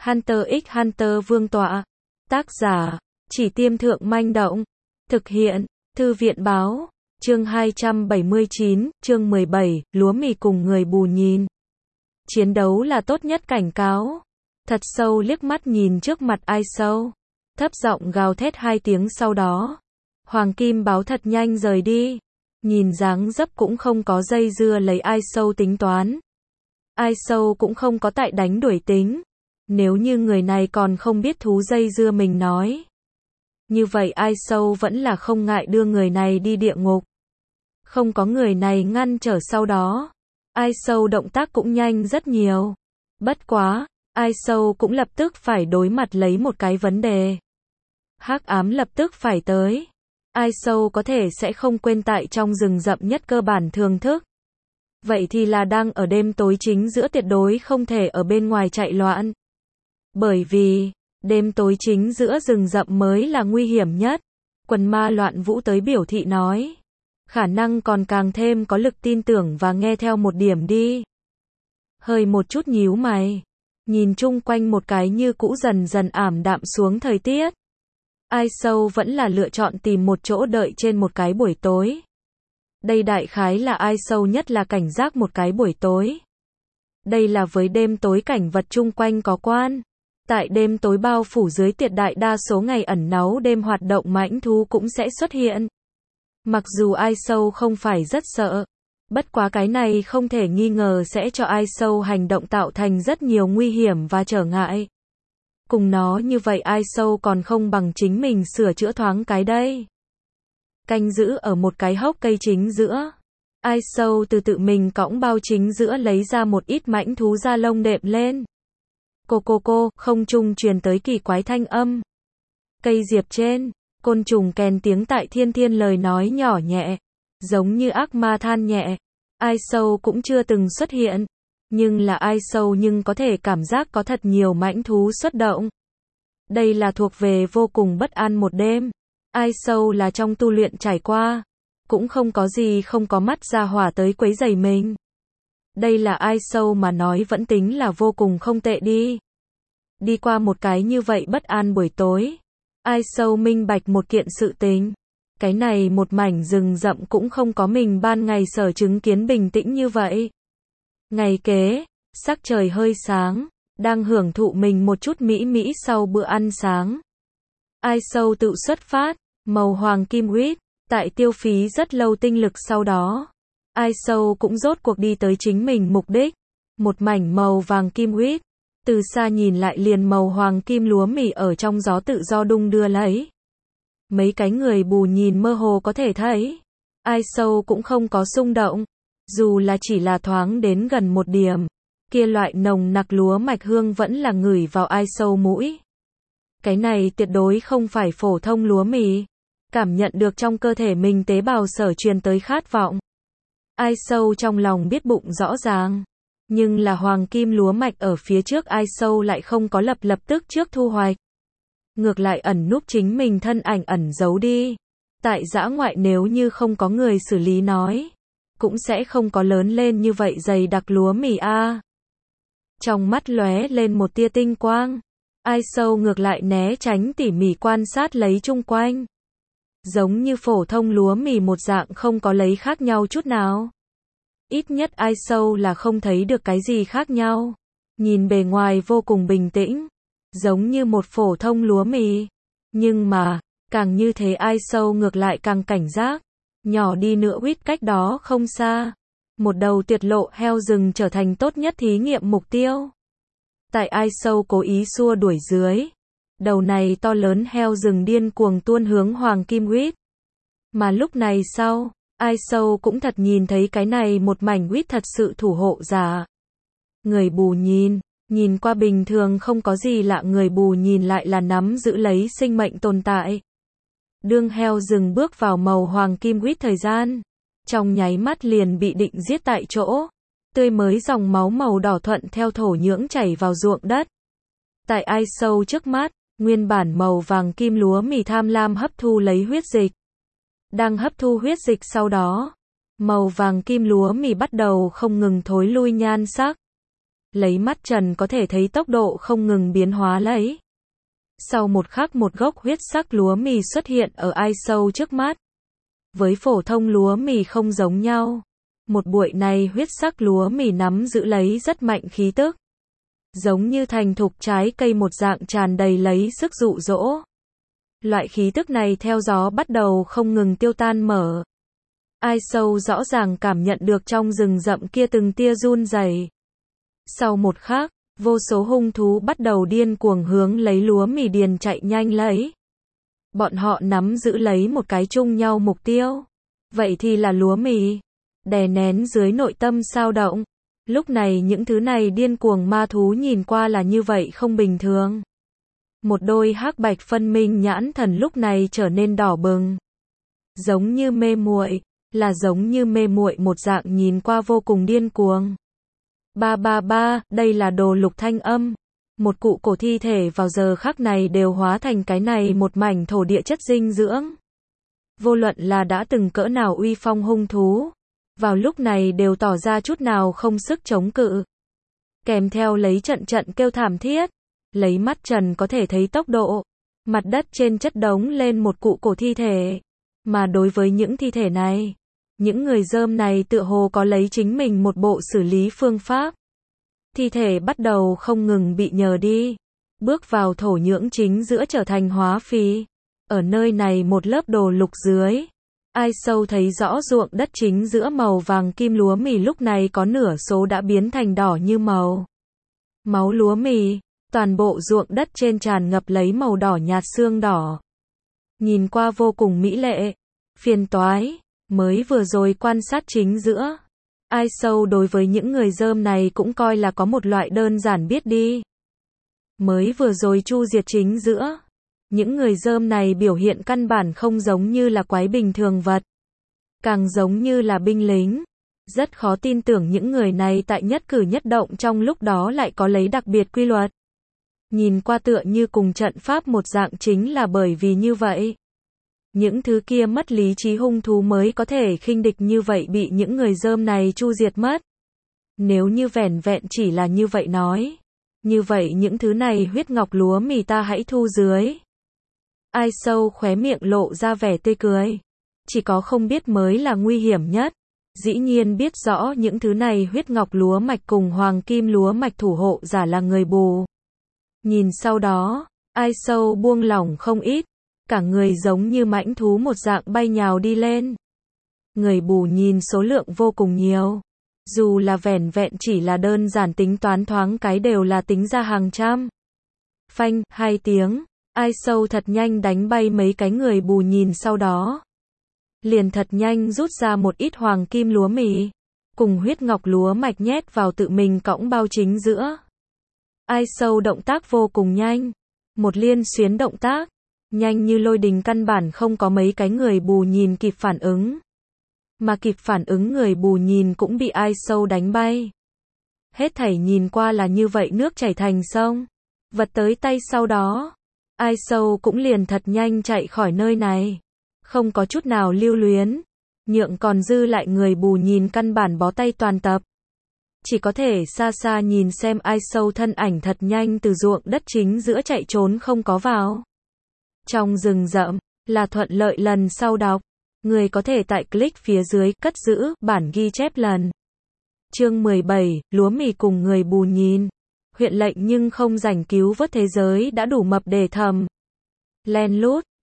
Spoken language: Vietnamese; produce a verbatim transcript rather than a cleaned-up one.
Hunter x Hunter vương tọa. Tác giả, Chỉ Tiêm Thượng Manh Động. Thực hiện, Thư viện báo. Chương hai trăm bảy mươi chín, chương mười bảy, lúa mì cùng người bù nhìn. Chiến đấu là tốt nhất cảnh cáo. Thật sâu liếc mắt nhìn trước mặt ai sâu. Thấp giọng gào thét hai tiếng sau đó. Hoàng Kim báo thật nhanh rời đi. Nhìn dáng dấp cũng không có dây dưa lấy ai sâu tính toán. Ai sâu cũng không có tại đánh đuổi tính. Nếu như người này còn không biết thú dây dưa mình nói. Như vậy ai sâu vẫn là không ngại đưa người này đi địa ngục. Không có người này ngăn trở sau đó. Ai sâu động tác cũng nhanh rất nhiều. Bất quá, ai sâu cũng lập tức phải đối mặt lấy một cái vấn đề. Hắc ám lập tức phải tới. Ai sâu có thể sẽ không quên tại trong rừng rậm nhất cơ bản thường thức. Vậy thì là đang ở đêm tối chính giữa tuyệt đối không thể ở bên ngoài chạy loạn. Bởi vì, đêm tối chính giữa rừng rậm mới là nguy hiểm nhất. Quần ma loạn vũ tới biểu thị nói. Khả năng còn càng thêm có lực tin tưởng và nghe theo một điểm đi. Hơi một chút nhíu mày. Nhìn chung quanh một cái như cũ dần dần ảm đạm xuống thời tiết. Ai sâu vẫn là lựa chọn tìm một chỗ đợi trên một cái buổi tối. Đây đại khái là ai sâu nhất là cảnh giác một cái buổi tối. Đây là với đêm tối cảnh vật chung quanh có quan. Tại đêm tối bao phủ dưới tuyệt đại đa số ngày ẩn náu đêm hoạt động mãnh thú cũng sẽ xuất hiện. Mặc dù ai sâu không phải rất sợ. Bất quá cái này không thể nghi ngờ sẽ cho ai sâu hành động tạo thành rất nhiều nguy hiểm và trở ngại. Cùng nó như vậy ai sâu còn không bằng chính mình sửa chữa thoáng cái đây. Canh giữ ở một cái hốc cây chính giữa. Ai sâu từ tự mình cõng bao chính giữa lấy ra một ít mãnh thú da lông đệm lên. Cô cô cô, không trung truyền tới kỳ quái thanh âm. Cây diệp trên, côn trùng kèn tiếng tại thiên thiên lời nói nhỏ nhẹ. Giống như ác ma than nhẹ. Ai sâu cũng chưa từng xuất hiện. Nhưng là ai sâu nhưng có thể cảm giác có thật nhiều mãnh thú xuất động. Đây là thuộc về vô cùng bất an một đêm. Ai sâu là trong tu luyện trải qua. Cũng không có gì không có mắt ra hỏa tới quấy rầy mình. Đây là ai sâu mà nói vẫn tính là vô cùng không tệ đi. Đi qua một cái như vậy bất an buổi tối. Ai sâu minh bạch một kiện sự tình. Cái này một mảnh rừng rậm cũng không có mình ban ngày sở chứng kiến bình tĩnh như vậy. Ngày kế, sắc trời hơi sáng, đang hưởng thụ mình một chút mỹ mỹ sau bữa ăn sáng. Ai sâu tự xuất phát, màu hoàng kim huyết, tại tiêu phí rất lâu tinh lực sau đó. Ai sâu cũng rốt cuộc đi tới chính mình mục đích. Một mảnh màu vàng kim huyết, từ xa nhìn lại liền màu hoàng kim lúa mì ở trong gió tự do đung đưa lấy. Mấy cái người bù nhìn mơ hồ có thể thấy. Ai sâu cũng không có xung động. Dù là chỉ là thoáng đến gần một điểm. Kia loại nồng nặc lúa mạch hương vẫn là ngửi vào ai sâu mũi. Cái này tuyệt đối không phải phổ thông lúa mì. Cảm nhận được trong cơ thể mình tế bào sở truyền tới khát vọng. Ai sâu trong lòng biết bụng rõ ràng. Nhưng là hoàng kim lúa mạch ở phía trước ai sâu lại không có lập lập tức trước thu hoạch. Ngược lại ẩn núp chính mình thân ảnh ẩn giấu đi. Tại dã ngoại nếu như không có người xử lý nói. Cũng sẽ không có lớn lên như vậy dày đặc lúa mì a. Trong mắt lóe lên một tia tinh quang. Ai sâu ngược lại né tránh tỉ mỉ quan sát lấy chung quanh. Giống như phổ thông lúa mì một dạng không có lấy khác nhau chút nào. Ít nhất ai sâu là không thấy được cái gì khác nhau. Nhìn bề ngoài vô cùng bình tĩnh. Giống như một phổ thông lúa mì. Nhưng mà, càng như thế ai sâu ngược lại càng cảnh giác. Nhỏ đi nữa huýt cách đó không xa. Một đầu tuyệt lộ heo rừng trở thành tốt nhất thí nghiệm mục tiêu. Tại ai sâu cố ý xua đuổi dưới. Đầu này to lớn heo rừng điên cuồng tuôn hướng hoàng kim huýt. Mà lúc này sau, ai sâu cũng thật nhìn thấy cái này một mảnh huýt thật sự thủ hộ giả. Người bù nhìn, nhìn qua bình thường không có gì lạ người bù nhìn lại là nắm giữ lấy sinh mệnh tồn tại. Đương heo rừng bước vào màu hoàng kim huýt thời gian. Trong nháy mắt liền bị định giết tại chỗ. Tươi mới dòng máu màu đỏ thuận theo thổ nhưỡng chảy vào ruộng đất. Tại ai sâu trước mắt, nguyên bản màu vàng kim lúa mì tham lam hấp thu lấy huyết dịch. Đang hấp thu huyết dịch sau đó, màu vàng kim lúa mì bắt đầu không ngừng thối lui nhan sắc. lấy mắt trần có thể thấy tốc độ không ngừng biến hóa lấy. Sau một khắc một gốc huyết sắc lúa mì xuất hiện ở Ai Sâu trước mắt. Với phổ thông lúa mì không giống nhau. Một bụi này huyết sắc lúa mì nắm giữ lấy rất mạnh khí tức. Giống như thành thục trái cây một dạng tràn đầy lấy sức dụ dỗ. Loại khí tức này theo gió bắt đầu không ngừng tiêu tan mở. Ai Sâu rõ ràng cảm nhận được trong rừng rậm kia từng tia run rẩy. Sau một khắc, vô số hung thú bắt đầu điên cuồng hướng lấy lúa mì điền chạy nhanh lấy. Bọn họ nắm giữ lấy một cái chung nhau mục tiêu. Vậy thì là lúa mì. Đè nén dưới nội tâm sao động. Lúc này những thứ này điên cuồng ma thú nhìn qua là như vậy không bình thường. Một đôi hắc bạch phân minh nhãn thần lúc này trở nên đỏ bừng. Giống như mê muội, là giống như mê muội một dạng nhìn qua vô cùng điên cuồng. Ba ba ba, đây là đồ lục thanh âm. Một cụ cổ thi thể vào giờ khắc này đều hóa thành cái này một mảnh thổ địa chất dinh dưỡng. Vô luận là đã từng cỡ nào uy phong hung thú, vào lúc này đều tỏ ra chút nào không sức chống cự. Kèm theo lấy trận trận kêu thảm thiết, lấy mắt trần có thể thấy tốc độ, mặt đất trên chất đống lên một cụ cổ thi thể. Mà đối với những thi thể này, những người dơm này tựa hồ có lấy chính mình một bộ xử lý phương pháp. Thi thể bắt đầu không ngừng bị nhờ đi, bước vào thổ nhưỡng chính giữa trở thành hóa phì. Ở nơi này một lớp đồ lục dưới, Ai Sâu thấy rõ ruộng đất chính giữa màu vàng kim lúa mì lúc này có nửa số đã biến thành đỏ như màu máu lúa mì, toàn bộ ruộng đất trên tràn ngập lấy màu đỏ nhạt xương đỏ. Nhìn qua vô cùng mỹ lệ, phiền toái, mới vừa rồi quan sát chính giữa. Ai Sâu đối với những người dơm này cũng coi là có một loại đơn giản biết đi. Mới vừa rồi chu diệt chính giữa. Những người dơm này biểu hiện căn bản không giống như là quái bình thường vật. Càng giống như là binh lính. Rất khó tin tưởng những người này tại nhất cử nhất động trong lúc đó lại có lấy đặc biệt quy luật. Nhìn qua tựa như cùng trận pháp một dạng chính là bởi vì như vậy. Những thứ kia mất lý trí hung thú mới có thể khinh địch như vậy bị những người dơm này chu diệt mất. Nếu như vẻn vẹn chỉ là như vậy nói. Như vậy những thứ này huyết ngọc lúa mì ta hãy thu dưới. Ai Sâu khóe miệng lộ ra vẻ tươi cười. Chỉ có không biết mới là nguy hiểm nhất. Dĩ nhiên biết rõ những thứ này huyết ngọc lúa mạch cùng hoàng kim lúa mạch thủ hộ giả là người bù. Nhìn sau đó, Ai Sâu buông lỏng không ít. Cả người giống như mãnh thú một dạng bay nhào đi lên. Người bù nhìn số lượng vô cùng nhiều. Dù là vẻn vẹn chỉ là đơn giản tính toán thoáng cái đều là tính ra hàng trăm. Phanh, hai tiếng. Ai Sâu thật nhanh đánh bay mấy cái người bù nhìn sau đó. Liền thật nhanh rút ra một ít hoàng kim lúa mì. Cùng huyết ngọc lúa mạch nhét vào tự mình cõng bao chính giữa. Ai Sâu động tác vô cùng nhanh. Một liên xuyến động tác. Nhanh như lôi đình căn bản không có mấy cái người bù nhìn kịp phản ứng. Mà kịp phản ứng người bù nhìn cũng bị Ai Sâu đánh bay. Hết thảy nhìn qua là như vậy nước chảy thành sông. Vật tới tay sau đó. Ai Sâu cũng liền thật nhanh chạy khỏi nơi này. Không có chút nào lưu luyến. Nhượng còn dư lại người bù nhìn căn bản bó tay toàn tập. Chỉ có thể xa xa nhìn xem Ai Sâu thân ảnh thật nhanh từ ruộng đất chính giữa chạy trốn không có vào. Trong rừng rậm, là thuận lợi lần sau đọc. Người có thể tại click phía dưới, cất giữ, bản ghi chép lần. Chương mười bảy, lúa mì cùng người bù nhìn. Huyện lệnh nhưng không rảnh cứu vớt thế giới đã đủ mập để thầm. Len lút,